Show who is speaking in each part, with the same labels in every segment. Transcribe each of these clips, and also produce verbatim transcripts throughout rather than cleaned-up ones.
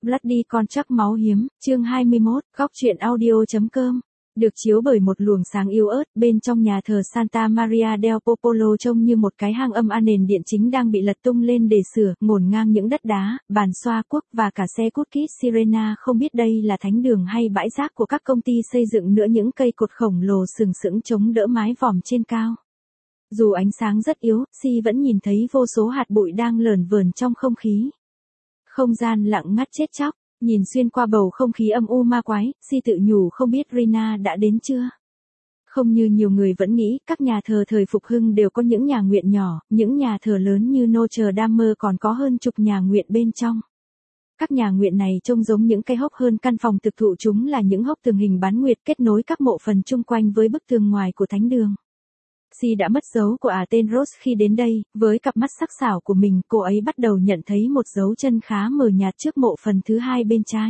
Speaker 1: Bloody Contract máu hiếm, chương hai mươi mốt, góc truyện audio.com. Được chiếu bởi một luồng sáng yếu ớt, bên trong nhà thờ Santa Maria del Popolo trông như một cái hang âm an nền điện chính đang bị lật tung lên để sửa, ngổn ngang những đất đá, bàn xoa cuốc và cả xe cút kít Sirena không biết đây là thánh đường hay bãi rác của các công ty xây dựng nữa. Những cây cột khổng lồ sừng sững chống đỡ mái vòm trên cao. Dù ánh sáng rất yếu, Si vẫn nhìn thấy vô số hạt bụi đang lởn vởn trong không khí. Không gian lặng ngắt chết chóc, nhìn xuyên qua bầu không khí âm u ma quái, Si tự nhủ không biết Rina đã đến chưa. Không như nhiều người vẫn nghĩ, các nhà thờ thời phục hưng đều có những nhà nguyện nhỏ, những nhà thờ lớn như Notre Dame còn có hơn chục nhà nguyện bên trong. Các nhà nguyện này trông giống những cái hốc hơn căn phòng thực thụ, chúng là những hốc tường hình bán nguyệt kết nối các mộ phần chung quanh với bức tường ngoài của thánh đường. Si đã mất dấu của ả tên Rose khi đến đây, với cặp mắt sắc sảo của mình, cô ấy bắt đầu nhận thấy một dấu chân khá mờ nhạt trước mộ phần thứ hai bên trái.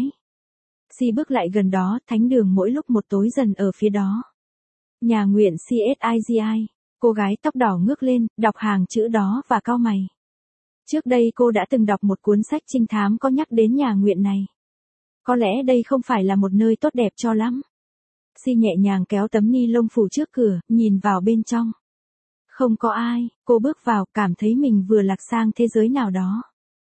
Speaker 1: Si bước lại gần đó, thánh đường mỗi lúc một tối dần ở phía đó. Nhà nguyện xê ét i giê i, cô gái tóc đỏ ngước lên, đọc hàng chữ đó và cau mày. Trước đây cô đã từng đọc một cuốn sách trinh thám có nhắc đến nhà nguyện này. Có lẽ đây không phải là một nơi tốt đẹp cho lắm. Si nhẹ nhàng kéo tấm ni lông phủ trước cửa, nhìn vào bên trong. Không có ai, cô bước vào, cảm thấy mình vừa lạc sang thế giới nào đó.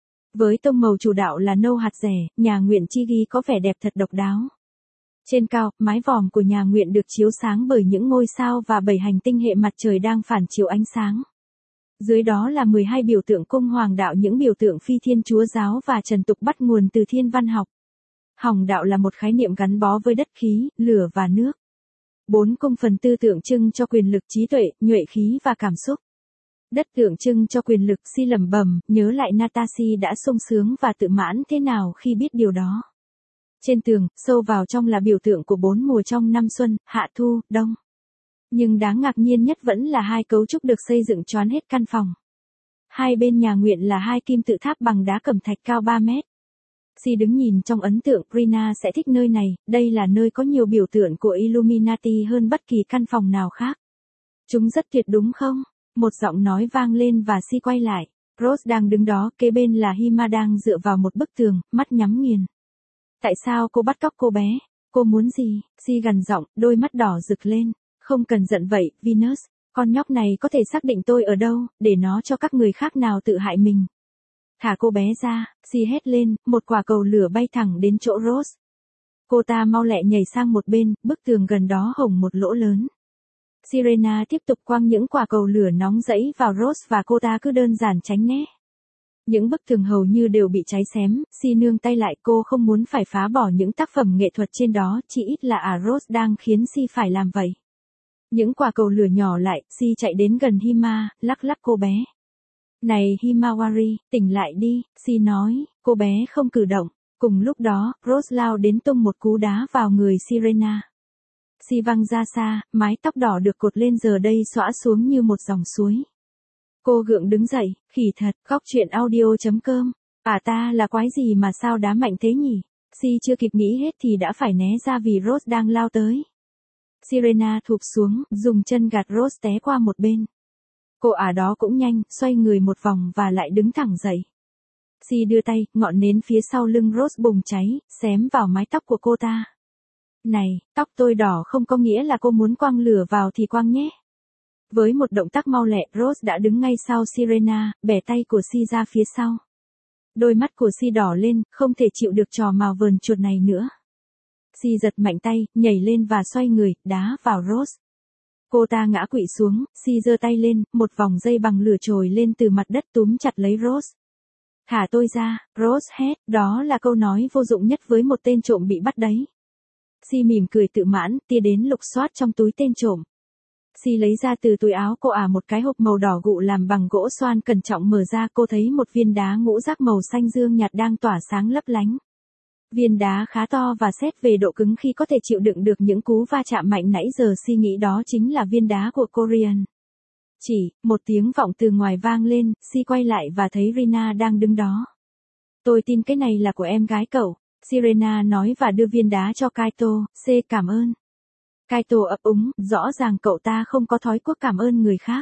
Speaker 1: Với tông màu chủ đạo là nâu hạt rẻ, nhà nguyện Chigi có vẻ đẹp thật độc đáo. Trên cao, mái vòm của nhà nguyện được chiếu sáng bởi những ngôi sao và bảy hành tinh hệ mặt trời đang phản chiếu ánh sáng. Dưới đó là mười hai biểu tượng cung hoàng đạo, những biểu tượng phi thiên chúa giáo và trần tục bắt nguồn từ thiên văn học. Hồng đạo là một khái niệm gắn bó với đất khí, lửa và nước. Bốn cung phần tư tượng trưng cho quyền lực, trí tuệ, nhuệ khí và cảm xúc. Đất tượng trưng cho quyền lực. Si lẩm bẩm, nhớ lại Natashi đã sung sướng và tự mãn thế nào khi biết điều đó. Trên tường, sâu vào trong là biểu tượng của bốn mùa trong năm xuân, hạ thu, đông. Nhưng đáng ngạc nhiên nhất vẫn là hai cấu trúc được xây dựng choán hết căn phòng. Hai bên nhà nguyện là hai kim tự tháp bằng đá cẩm thạch cao ba mét. Si đứng nhìn trong ấn tượng, Rina sẽ thích nơi này, đây là nơi có nhiều biểu tượng của Illuminati hơn bất kỳ căn phòng nào khác. Chúng rất tuyệt đúng không? Một giọng nói vang lên và Si quay lại. Rose đang đứng đó, kế bên là Hima đang dựa vào một bức tường, mắt nhắm nghiền. Tại sao cô bắt cóc cô bé? Cô muốn gì? Si gằn giọng, đôi mắt đỏ rực lên. Không cần giận vậy, Venus, con nhóc này có thể xác định tôi ở đâu, để nó cho các người khác nào tự hại mình. Thả cô bé ra, Si hét lên, một quả cầu lửa bay thẳng đến chỗ Rose. Cô ta mau lẹ nhảy sang một bên, bức tường gần đó hổng một lỗ lớn. Sirena tiếp tục quăng những quả cầu lửa nóng rẫy vào Rose và cô ta cứ đơn giản tránh né. Những bức tường hầu như đều bị cháy xém, Si nương tay lại, cô không muốn phải phá bỏ những tác phẩm nghệ thuật trên đó, chỉ ít là à Rose đang khiến Si phải làm vậy. Những quả cầu lửa nhỏ lại, Si chạy đến gần Hima, lắc lắc cô bé. Này Himawari, tỉnh lại đi, Si nói, cô bé không cử động. Cùng lúc đó, Rose lao đến tung một cú đá vào người Sirena. Si văng ra xa, mái tóc đỏ được cột lên giờ đây xõa xuống như một dòng suối. Cô gượng đứng dậy, khỉ thật, góc truyện audio.com. À ta là quái gì mà sao đá mạnh thế nhỉ? Si chưa kịp nghĩ hết thì đã phải né ra vì Rose đang lao tới. Sirena thụp xuống, dùng chân gạt Rose té qua một bên. Cô ả đó cũng nhanh, xoay người một vòng và lại đứng thẳng dậy. Si đưa tay, ngọn nến phía sau lưng Rose bùng cháy, xém vào mái tóc của cô ta. Này, tóc tôi đỏ không có nghĩa là cô muốn quăng lửa vào thì quăng nhé. Với một động tác mau lẹ, Rose đã đứng ngay sau Sirena, bẻ tay của Si ra phía sau. Đôi mắt của Si đỏ lên, không thể chịu được trò mào vờn chuột này nữa. Si giật mạnh tay, nhảy lên và xoay người, đá vào Rose. Cô ta ngã quỵ xuống, Si giơ tay lên, một vòng dây bằng lửa trồi lên từ mặt đất túm chặt lấy Rose. Thả tôi ra, Rose hét, đó là câu nói vô dụng nhất với một tên trộm bị bắt đấy. Si mỉm cười tự mãn, tia đến lục soát trong túi tên trộm. Si lấy ra từ túi áo cô ả một cái hộp màu đỏ gụ làm bằng gỗ xoan, cẩn trọng mở ra, cô thấy một viên đá ngũ giác màu xanh dương nhạt đang tỏa sáng lấp lánh. Viên đá khá to và xét về độ cứng khi có thể chịu đựng được những cú va chạm mạnh nãy giờ. Si nghĩ đó chính là viên đá của Korean. Chỉ, một tiếng vọng từ ngoài vang lên, Si quay lại và thấy Rina đang đứng đó. Tôi tin cái này là của em gái cậu, Sirena nói và đưa viên đá cho Kaito. C cảm ơn. Kaito ấp úng, rõ ràng cậu ta không có thói quốc cảm ơn người khác.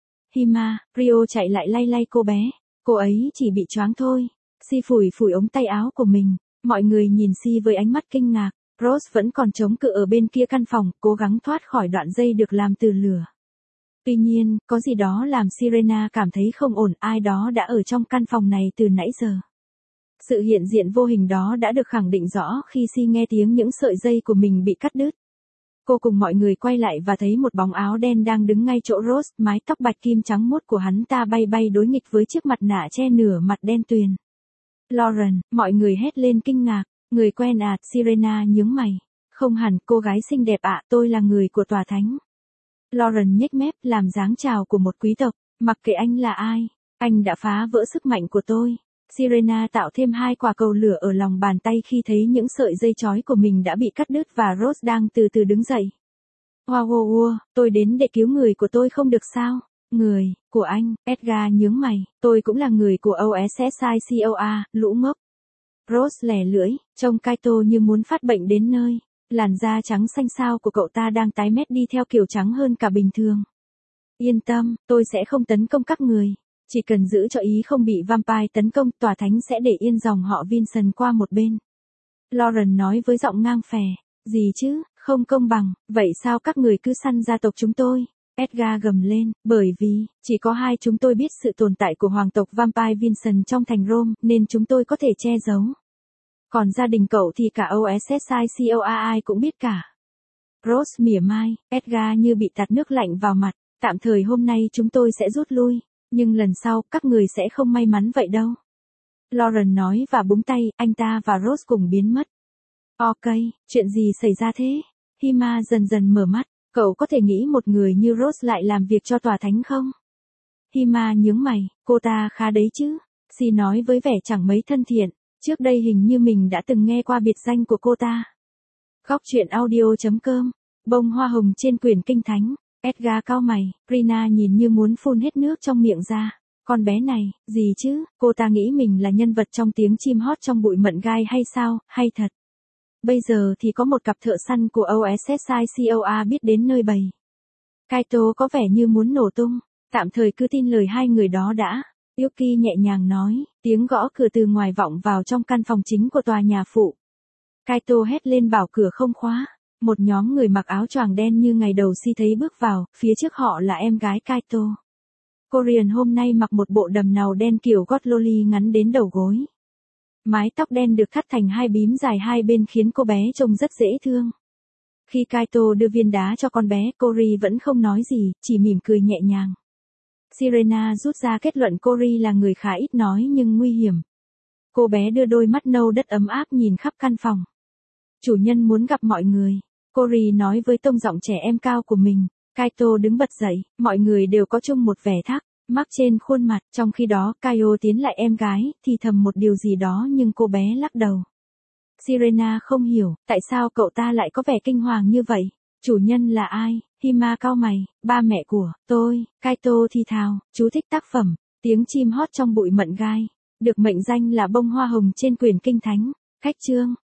Speaker 1: Hima, Rio chạy lại lay lay cô bé. Cô ấy chỉ bị choáng thôi. Si phủi phủi ống tay áo của mình. Mọi người nhìn Si với ánh mắt kinh ngạc, Rose vẫn còn chống cự ở bên kia căn phòng, cố gắng thoát khỏi đoạn dây được làm từ lửa. Tuy nhiên, có gì đó làm Sirena cảm thấy không ổn, ai đó đã ở trong căn phòng này từ nãy giờ. Sự hiện diện vô hình đó đã được khẳng định rõ khi Si nghe tiếng những sợi dây của mình bị cắt đứt. Cô cùng mọi người quay lại và thấy một bóng áo đen đang đứng ngay chỗ Rose, mái tóc bạch kim trắng muốt của hắn ta bay bay đối nghịch với chiếc mặt nạ che nửa mặt đen tuyền. Lauren, mọi người hét lên kinh ngạc, người quen à, Sirena nhướng mày. Không hẳn, cô gái xinh đẹp ạ, tôi là người của tòa thánh. Lauren nhếch mép làm dáng chào của một quý tộc, mặc kệ anh là ai, anh đã phá vỡ sức mạnh của tôi. Sirena tạo thêm hai quả cầu lửa ở lòng bàn tay khi thấy những sợi dây chói của mình đã bị cắt đứt và Rose đang từ từ đứng dậy. Wow wow wow, tôi đến để cứu người của tôi không được sao? Người, của anh, Edgar nhướng mày, tôi cũng là người của ô ét ét i xê o a, lũ ngốc. Rose lẻ lưỡi, trông Kaito như muốn phát bệnh đến nơi. Làn da trắng xanh xao của cậu ta đang tái mét đi theo kiểu trắng hơn cả bình thường. Yên tâm, tôi sẽ không tấn công các người. Chỉ cần giữ cho ý không bị vampire tấn công, tòa thánh sẽ để yên dòng họ Vincent qua một bên. Lauren nói với giọng ngang phè. Gì chứ, không công bằng, vậy sao các người cứ săn gia tộc chúng tôi? Edgar gầm lên, bởi vì, chỉ có hai chúng tôi biết sự tồn tại của hoàng tộc vampire Vincent trong thành Rome, nên chúng tôi có thể che giấu. Còn gia đình cậu thì cả ô ét ét i xê o a ai cũng biết cả. Rose mỉa mai, Edgar như bị tạt nước lạnh vào mặt, tạm thời hôm nay chúng tôi sẽ rút lui, nhưng lần sau các người sẽ không may mắn vậy đâu. Lauren nói và búng tay, anh ta và Rose cùng biến mất. Ok, chuyện gì xảy ra thế? Hima dần dần mở mắt, cậu có thể nghĩ một người như Rose lại làm việc cho tòa thánh không? Hima nhướng mày, cô ta khá đấy chứ. Si nói với vẻ chẳng mấy thân thiện, trước đây hình như mình đã từng nghe qua biệt danh của cô ta. Góc truyện audio chấm com, bông hoa hồng trên quyển kinh thánh. Edgar cau mày, Rina nhìn như muốn phun hết nước trong miệng ra. Con bé này, gì chứ, cô ta nghĩ mình là nhân vật trong tiếng chim hót trong bụi mận gai hay sao, hay thật. Bây giờ thì có một cặp thợ săn của ô ét ét i xê o a biết đến nơi bầy. Kaito có vẻ như muốn nổ tung, tạm thời cứ tin lời hai người đó đã. Yuki nhẹ nhàng nói, tiếng gõ cửa từ ngoài vọng vào trong căn phòng chính của tòa nhà phụ. Kaito hét lên bảo cửa không khóa. Một nhóm người mặc áo choàng đen như ngày đầu Si thấy bước vào, phía trước họ là em gái Kaito. Korean hôm nay mặc một bộ đầm nàu đen kiểu gót loli ngắn đến đầu gối. Mái tóc đen được thắt thành hai bím dài hai bên khiến cô bé trông rất dễ thương. Khi Kaito đưa viên đá cho con bé, Cory vẫn không nói gì, chỉ mỉm cười nhẹ nhàng. Sirena rút ra kết luận Cory là người khá ít nói nhưng nguy hiểm. Cô bé đưa đôi mắt nâu đất ấm áp nhìn khắp căn phòng. Chủ nhân muốn gặp mọi người. Cory nói với tông giọng trẻ em cao của mình. Kaito đứng bật dậy, mọi người đều có chung một vẻ thắc mắc trên khuôn mặt, trong khi đó Kaio tiến lại em gái, thì thầm một điều gì đó nhưng cô bé lắc đầu. Sirena không hiểu, tại sao cậu ta lại có vẻ kinh hoàng như vậy? Chủ nhân là ai? Hima cau mày, ba mẹ của tôi, Kaito thì thào, chú thích tác phẩm, tiếng chim hót trong bụi mận gai, được mệnh danh là bông hoa hồng trên quyển kinh thánh. Khách chương